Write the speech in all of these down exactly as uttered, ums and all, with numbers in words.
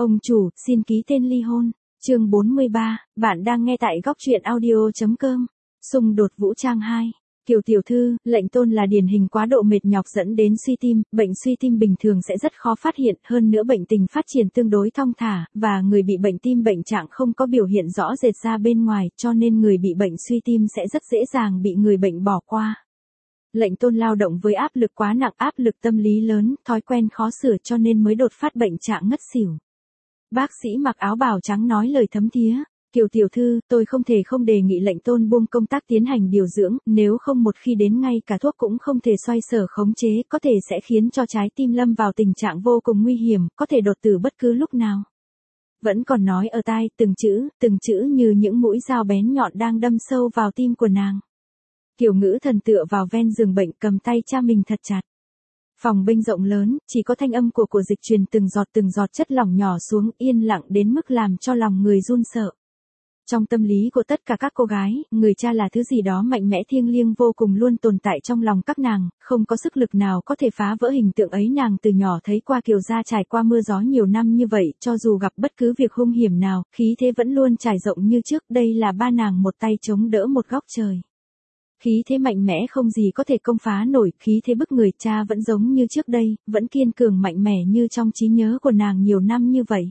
Ông chủ, xin ký tên ly hôn. Chương bốn mươi ba, bạn đang nghe tại góc truyện audio.com. Xung đột vũ trang hai. Kiều tiểu thư, lệnh tôn là điển hình quá độ mệt nhọc dẫn đến suy tim, bệnh suy tim bình thường sẽ rất khó phát hiện, hơn nữa bệnh tình phát triển tương đối thong thả, và người bị bệnh tim bệnh trạng không có biểu hiện rõ rệt ra bên ngoài, cho nên người bị bệnh suy tim sẽ rất dễ dàng bị người bệnh bỏ qua. Lệnh tôn lao động với áp lực quá nặng, áp lực tâm lý lớn, thói quen khó sửa cho nên mới đột phát bệnh trạng ngất xỉu. Bác sĩ mặc áo bào trắng nói lời thấm thía. Kiều tiểu thư, tôi không thể không đề nghị lệnh tôn buông công tác tiến hành điều dưỡng, nếu không một khi đến ngay cả thuốc cũng không thể xoay sở khống chế, có thể sẽ khiến cho trái tim lâm vào tình trạng vô cùng nguy hiểm, có thể đột tử bất cứ lúc nào. Vẫn còn nói ở tai, từng chữ, từng chữ như những mũi dao bén nhọn đang đâm sâu vào tim của nàng. Kiều Ngữ Thần tựa vào ven giường bệnh, cầm tay cha mình thật chặt. Phòng bên rộng lớn, chỉ có thanh âm của của dịch truyền từng giọt từng giọt chất lỏng nhỏ xuống, yên lặng đến mức làm cho lòng người run sợ. Trong tâm lý của tất cả các cô gái, người cha là thứ gì đó mạnh mẽ thiêng liêng vô cùng luôn tồn tại trong lòng các nàng, không có sức lực nào có thể phá vỡ hình tượng ấy. Nàng từ nhỏ thấy qua Kiều gia trải qua mưa gió nhiều năm như vậy, cho dù gặp bất cứ việc hung hiểm nào, khí thế vẫn luôn trải rộng như trước, đây là ba nàng một tay chống đỡ một góc trời. Khí thế mạnh mẽ không gì có thể công phá nổi, khí thế bức người. Cha vẫn giống như trước đây, vẫn kiên cường mạnh mẽ như trong trí nhớ của nàng nhiều năm như vậy.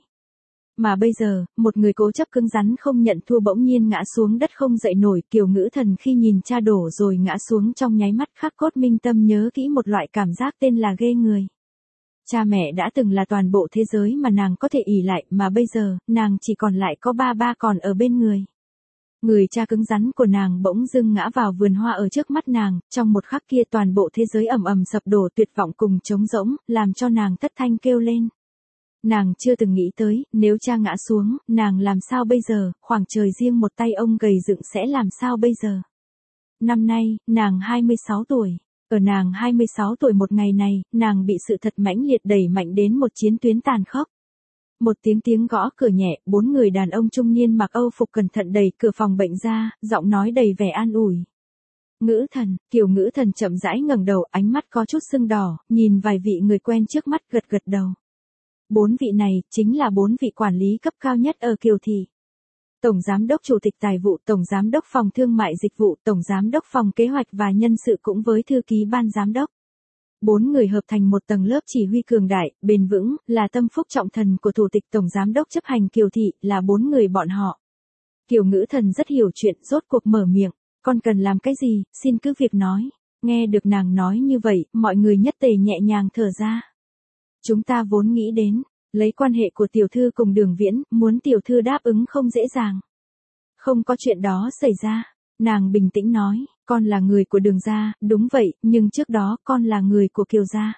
Mà bây giờ, một người cố chấp cứng rắn không nhận thua bỗng nhiên ngã xuống đất không dậy nổi. Kiều Ngữ Thần khi nhìn cha đổ rồi ngã xuống trong nháy mắt khắc cốt minh tâm, nhớ kỹ một loại cảm giác tên là ghê người. Cha mẹ đã từng là toàn bộ thế giới mà nàng có thể ỷ lại, mà bây giờ, nàng chỉ còn lại có ba ba còn ở bên người. Người cha cứng rắn của nàng bỗng dưng ngã vào vườn hoa ở trước mắt nàng, trong một khắc kia toàn bộ thế giới ầm ầm sập đổ, tuyệt vọng cùng trống rỗng, làm cho nàng thất thanh kêu lên. Nàng chưa từng nghĩ tới, nếu cha ngã xuống, nàng làm sao bây giờ, khoảng trời riêng một tay ông gầy dựng sẽ làm sao bây giờ. Năm nay, nàng hai mươi sáu tuổi. Ở nàng hai mươi sáu tuổi một ngày này, nàng bị sự thật mãnh liệt đẩy mạnh đến một chiến tuyến tàn khốc. Một tiếng tiếng gõ cửa nhẹ, bốn người đàn ông trung niên mặc âu phục cẩn thận đẩy cửa phòng bệnh ra, giọng nói đầy vẻ an ủi. Ngữ Thần, Kiều Ngữ Thần chậm rãi ngẩng đầu, ánh mắt có chút sưng đỏ, nhìn vài vị người quen trước mắt gật gật đầu. Bốn vị này, chính là bốn vị quản lý cấp cao nhất ở Kiều Thị. Tổng Giám đốc Chủ tịch Tài vụ, Tổng Giám đốc Phòng Thương mại Dịch vụ, Tổng Giám đốc Phòng Kế hoạch và Nhân sự cũng với Thư ký Ban Giám đốc. Bốn người hợp thành một tầng lớp chỉ huy cường đại, bền vững, là tâm phúc trọng thần của Thủ tịch Tổng Giám đốc chấp hành Kiều Thị, là bốn người bọn họ. Kiều Ngữ Thần rất hiểu chuyện, rốt cuộc mở miệng. Con cần làm cái gì, xin cứ việc nói. Nghe được nàng nói như vậy, mọi người nhất tề nhẹ nhàng thở ra. Chúng ta vốn nghĩ đến, lấy quan hệ của tiểu thư cùng Đường Viễn, muốn tiểu thư đáp ứng không dễ dàng. Không có chuyện đó xảy ra. Nàng bình tĩnh nói, con là người của Đường gia, đúng vậy, nhưng trước đó con là người của Kiều gia.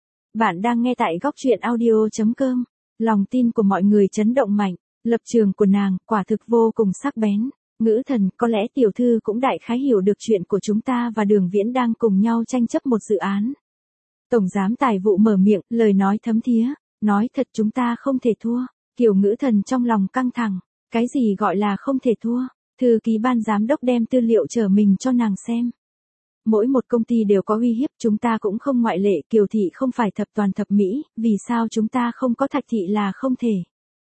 Bạn đang nghe tại góc truyện audio.com. Lòng tin của mọi người chấn động mạnh, lập trường của nàng quả thực vô cùng sắc bén. Ngữ Thần, có lẽ tiểu thư cũng đại khái hiểu được chuyện của chúng ta và Đường Viễn đang cùng nhau tranh chấp một dự án. Tổng Giám Tài vụ mở miệng, lời nói thấm thía, nói thật chúng ta không thể thua. Kiều Ngữ Thần trong lòng căng thẳng, cái gì gọi là không thể thua? Thư ký Ban Giám đốc đem tư liệu trở mình cho nàng xem. Mỗi một công ty đều có uy hiếp, chúng ta cũng không ngoại lệ. Kiều Thị không phải thập toàn thập mỹ, vì sao chúng ta không có Thạch Thị là không thể?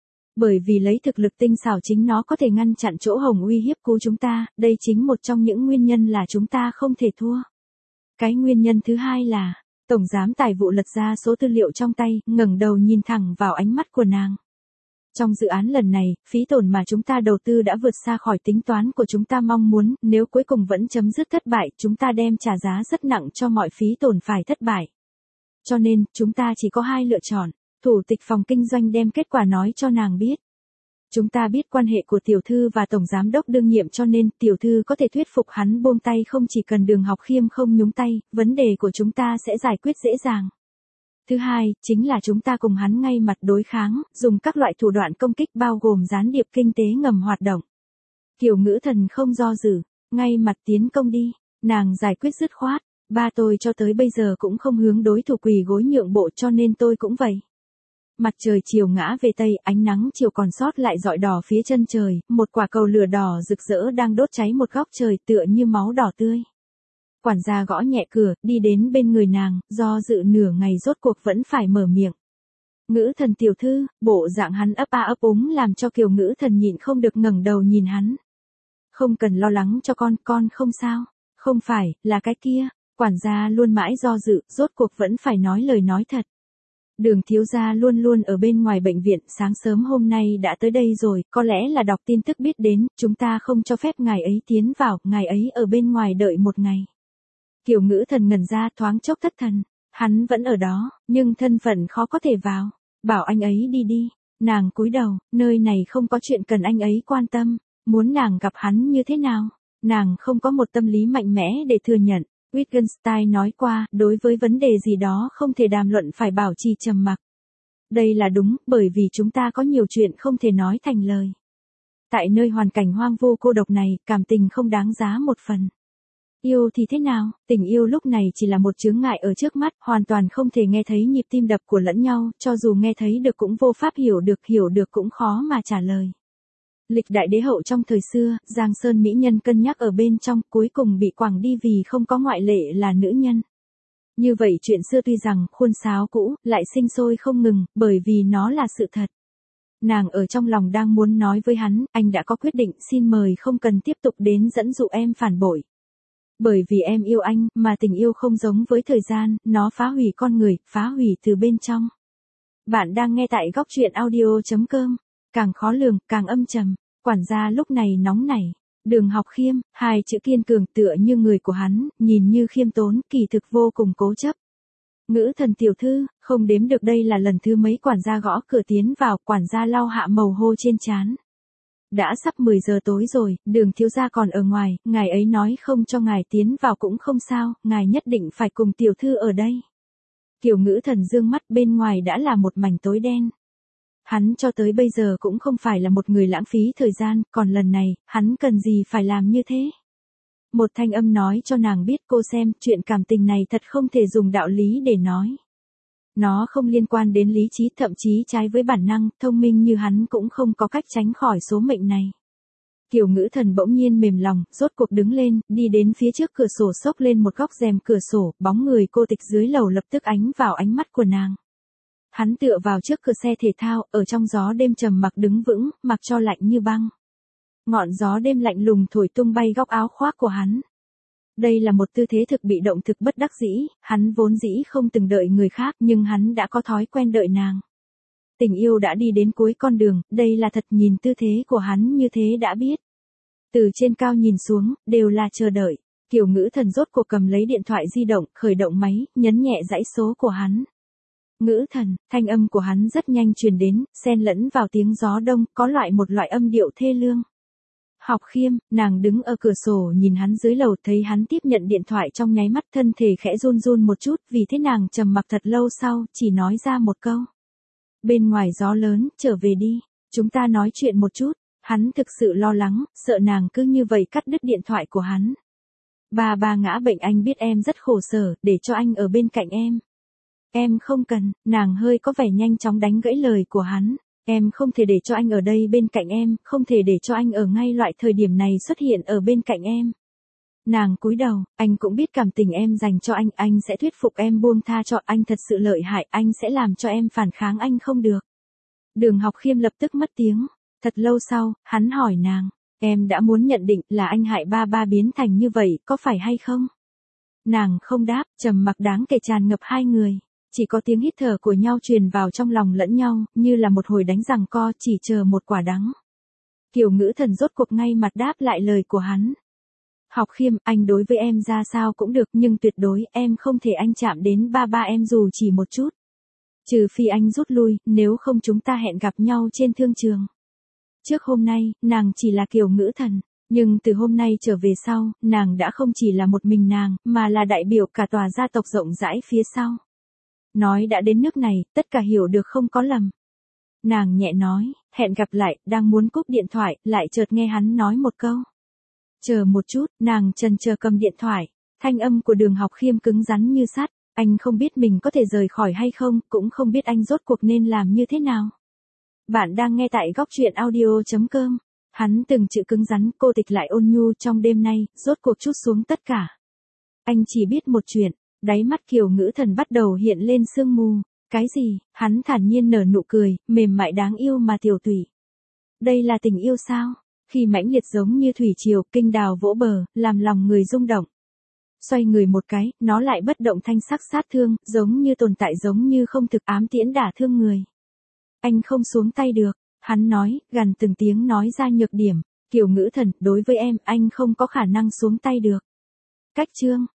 Bởi vì lấy thực lực tinh xảo chính nó có thể ngăn chặn chỗ hổng uy hiếp của chúng ta, đây chính một trong những nguyên nhân là chúng ta không thể thua. Cái nguyên nhân thứ hai là, Tổng Giám Tài vụ lật ra số tư liệu trong tay, ngẩng đầu nhìn thẳng vào ánh mắt của nàng. Trong dự án lần này, phí tổn mà chúng ta đầu tư đã vượt xa khỏi tính toán của chúng ta mong muốn, nếu cuối cùng vẫn chấm dứt thất bại, chúng ta đem trả giá rất nặng cho mọi phí tổn phải thất bại. Cho nên, chúng ta chỉ có hai lựa chọn. Thủ tịch phòng kinh doanh đem kết quả nói cho nàng biết. Chúng ta biết quan hệ của tiểu thư và Tổng Giám đốc đương nhiệm cho nên tiểu thư có thể thuyết phục hắn buông tay, không chỉ cần Đường Học Khiêm không nhúng tay, vấn đề của chúng ta sẽ giải quyết dễ dàng. Thứ hai, chính là chúng ta cùng hắn ngay mặt đối kháng, dùng các loại thủ đoạn công kích bao gồm gián điệp kinh tế ngầm hoạt động. Kiều Ngữ Thần không do dự, ngay mặt tiến công đi, nàng giải quyết dứt khoát, ba tôi cho tới bây giờ cũng không hướng đối thủ quỳ gối nhượng bộ cho nên tôi cũng vậy. Mặt trời chiều ngã về tây, ánh nắng chiều còn sót lại rọi đỏ phía chân trời, một quả cầu lửa đỏ rực rỡ đang đốt cháy một góc trời tựa như máu đỏ tươi. Quản gia gõ nhẹ cửa, đi đến bên người nàng, do dự nửa ngày rốt cuộc vẫn phải mở miệng. Ngữ Thần tiểu thư, bộ dạng hắn ấp a ấp úng làm cho Kiều Ngữ Thần nhịn không được ngẩng đầu nhìn hắn. Không cần lo lắng cho con, con không sao. Không phải, là cái kia. Quản gia luôn mãi do dự, rốt cuộc vẫn phải nói lời nói thật. Đường thiếu gia luôn luôn ở bên ngoài bệnh viện, sáng sớm hôm nay đã tới đây rồi, có lẽ là đọc tin tức biết đến, chúng ta không cho phép ngài ấy tiến vào, ngài ấy ở bên ngoài đợi một ngày. Kiều Ngữ Thần ngẩn ra thoáng chốc thất thần, hắn vẫn ở đó, nhưng thân phận khó có thể vào, bảo anh ấy đi đi, nàng cúi đầu, nơi này không có chuyện cần anh ấy quan tâm, muốn nàng gặp hắn như thế nào, nàng không có một tâm lý mạnh mẽ để thừa nhận. Wittgenstein nói qua, đối với vấn đề gì đó không thể đàm luận phải bảo trì trầm mặc. Đây là đúng, bởi vì chúng ta có nhiều chuyện không thể nói thành lời. Tại nơi hoàn cảnh hoang vu cô độc này, cảm tình không đáng giá một phần. Yêu thì thế nào, tình yêu lúc này chỉ là một chướng ngại ở trước mắt, hoàn toàn không thể nghe thấy nhịp tim đập của lẫn nhau, cho dù nghe thấy được cũng vô pháp hiểu được, hiểu được cũng khó mà trả lời. Lịch đại đế hậu trong thời xưa, Giang Sơn mỹ nhân cân nhắc ở bên trong, cuối cùng bị quẳng đi vì không có ngoại lệ là nữ nhân. Như vậy chuyện xưa tuy rằng khuôn sáo cũ, lại sinh sôi không ngừng, bởi vì nó là sự thật. Nàng ở trong lòng đang muốn nói với hắn, anh đã có quyết định, xin mời không cần tiếp tục đến dẫn dụ em phản bội. Bởi vì em yêu anh, mà tình yêu không giống với thời gian, nó phá hủy con người, phá hủy từ bên trong. Bạn đang nghe tại góc truyện audio chấm com. Càng khó lường, càng âm trầm, quản gia lúc này nóng nảy. Đường Học Khiêm, hai chữ kiên cường tựa như người của hắn, nhìn như khiêm tốn, kỳ thực vô cùng cố chấp. Ngữ Thần tiểu thư, không đếm được đây là lần thứ mấy quản gia gõ cửa tiến vào, quản gia lau hạ mồ hôi trên trán. Đã sắp mười giờ tối rồi, Đường thiếu gia còn ở ngoài, ngài ấy nói không cho ngài tiến vào cũng không sao, ngài nhất định phải cùng tiểu thư ở đây. Kiều Ngữ Thần dương mắt, bên ngoài đã là một mảnh tối đen. Hắn cho tới bây giờ cũng không phải là một người lãng phí thời gian, còn lần này, hắn cần gì phải làm như thế? Một thanh âm nói cho nàng biết, cô xem, chuyện cảm tình này thật không thể dùng đạo lý để nói. Nó không liên quan đến lý trí, thậm chí trái với bản năng, thông minh như hắn cũng không có cách tránh khỏi số mệnh này. Kiều Ngữ Thần bỗng nhiên mềm lòng, rốt cuộc đứng lên, đi đến phía trước cửa sổ, xốc lên một góc rèm cửa sổ, bóng người cô tịch dưới lầu lập tức ánh vào ánh mắt của nàng. Hắn tựa vào trước cửa xe thể thao, ở trong gió đêm trầm mặc đứng vững, mặc cho lạnh như băng. Ngọn gió đêm lạnh lùng thổi tung bay góc áo khoác của hắn. Đây là một tư thế thực bị động, thực bất đắc dĩ, hắn vốn dĩ không từng đợi người khác, nhưng hắn đã có thói quen đợi nàng. Tình yêu đã đi đến cuối con đường, đây là thật, nhìn tư thế của hắn như thế đã biết. Từ trên cao nhìn xuống, đều là chờ đợi. Kiều Ngữ Thần rốt cuộc cầm lấy điện thoại di động, khởi động máy, nhấn nhẹ dãy số của hắn. Ngữ Thần, thanh âm của hắn rất nhanh truyền đến, xen lẫn vào tiếng gió đông, có loại một loại âm điệu thê lương. Học Khiêm, nàng đứng ở cửa sổ nhìn hắn dưới lầu, thấy hắn tiếp nhận điện thoại trong nháy mắt, thân thể khẽ run run một chút, vì thế nàng trầm mặc thật lâu sau, chỉ nói ra một câu. Bên ngoài gió lớn, trở về đi, chúng ta nói chuyện một chút. Hắn thực sự lo lắng, sợ nàng cứ như vậy cắt đứt điện thoại của hắn. Ba ba ngã bệnh, anh biết em rất khổ sở, để cho anh ở bên cạnh em. Em không cần, nàng hơi có vẻ nhanh chóng đánh gãy lời của hắn. Em không thể để cho anh ở đây bên cạnh em, không thể để cho anh ở ngay loại thời điểm này xuất hiện ở bên cạnh em. Nàng cúi đầu, anh cũng biết cảm tình em dành cho anh, anh sẽ thuyết phục em buông tha cho anh, thật sự lợi hại, anh sẽ làm cho em phản kháng anh không được. Đường Học Khiêm lập tức mất tiếng. Thật lâu sau, hắn hỏi nàng, em đã muốn nhận định là anh hại ba ba biến thành như vậy, có phải hay không? Nàng không đáp, trầm mặc đáng kể tràn ngập hai người. Chỉ có tiếng hít thở của nhau truyền vào trong lòng lẫn nhau, như là một hồi đánh giằng co, chỉ chờ một quả đắng. Kiều Ngữ Thần rốt cuộc ngay mặt đáp lại lời của hắn. Học Khiêm, anh đối với em ra sao cũng được, nhưng tuyệt đối em không thể anh chạm đến ba ba em dù chỉ một chút. Trừ phi anh rút lui, nếu không chúng ta hẹn gặp nhau trên thương trường. Trước hôm nay, nàng chỉ là Kiều Ngữ Thần, nhưng từ hôm nay trở về sau, nàng đã không chỉ là một mình nàng, mà là đại biểu cả tòa gia tộc rộng rãi phía sau. Nói đã đến nước này, tất cả hiểu được không có lầm. Nàng nhẹ nói, hẹn gặp lại, đang muốn cúp điện thoại, lại chợt nghe hắn nói một câu. Chờ một chút, nàng chần chờ cầm điện thoại, thanh âm của Đường Học Khiêm cứng rắn như sắt, anh không biết mình có thể rời khỏi hay không, cũng không biết anh rốt cuộc nên làm như thế nào. Bạn đang nghe tại góc truyện audio chấm com. Hắn từng chữ cứng rắn, cô tịch lại ôn nhu, trong đêm nay, rốt cuộc trút xuống tất cả. Anh chỉ biết một chuyện, đáy mắt Kiều Ngữ Thần bắt đầu hiện lên sương mù. Cái gì? Hắn thản nhiên nở nụ cười, mềm mại đáng yêu mà tiểu tụy. Đây là tình yêu sao? Khi mãnh liệt giống như thủy triều, kinh đào vỗ bờ, làm lòng người rung động. Xoay người một cái, nó lại bất động thanh sắc sát thương, giống như tồn tại giống như không thực ám tiễn đả thương người. Anh không xuống tay được, hắn nói, gằn từng tiếng nói ra nhược điểm. Kiều Ngữ Thần, đối với em, anh không có khả năng xuống tay được. Cách chương.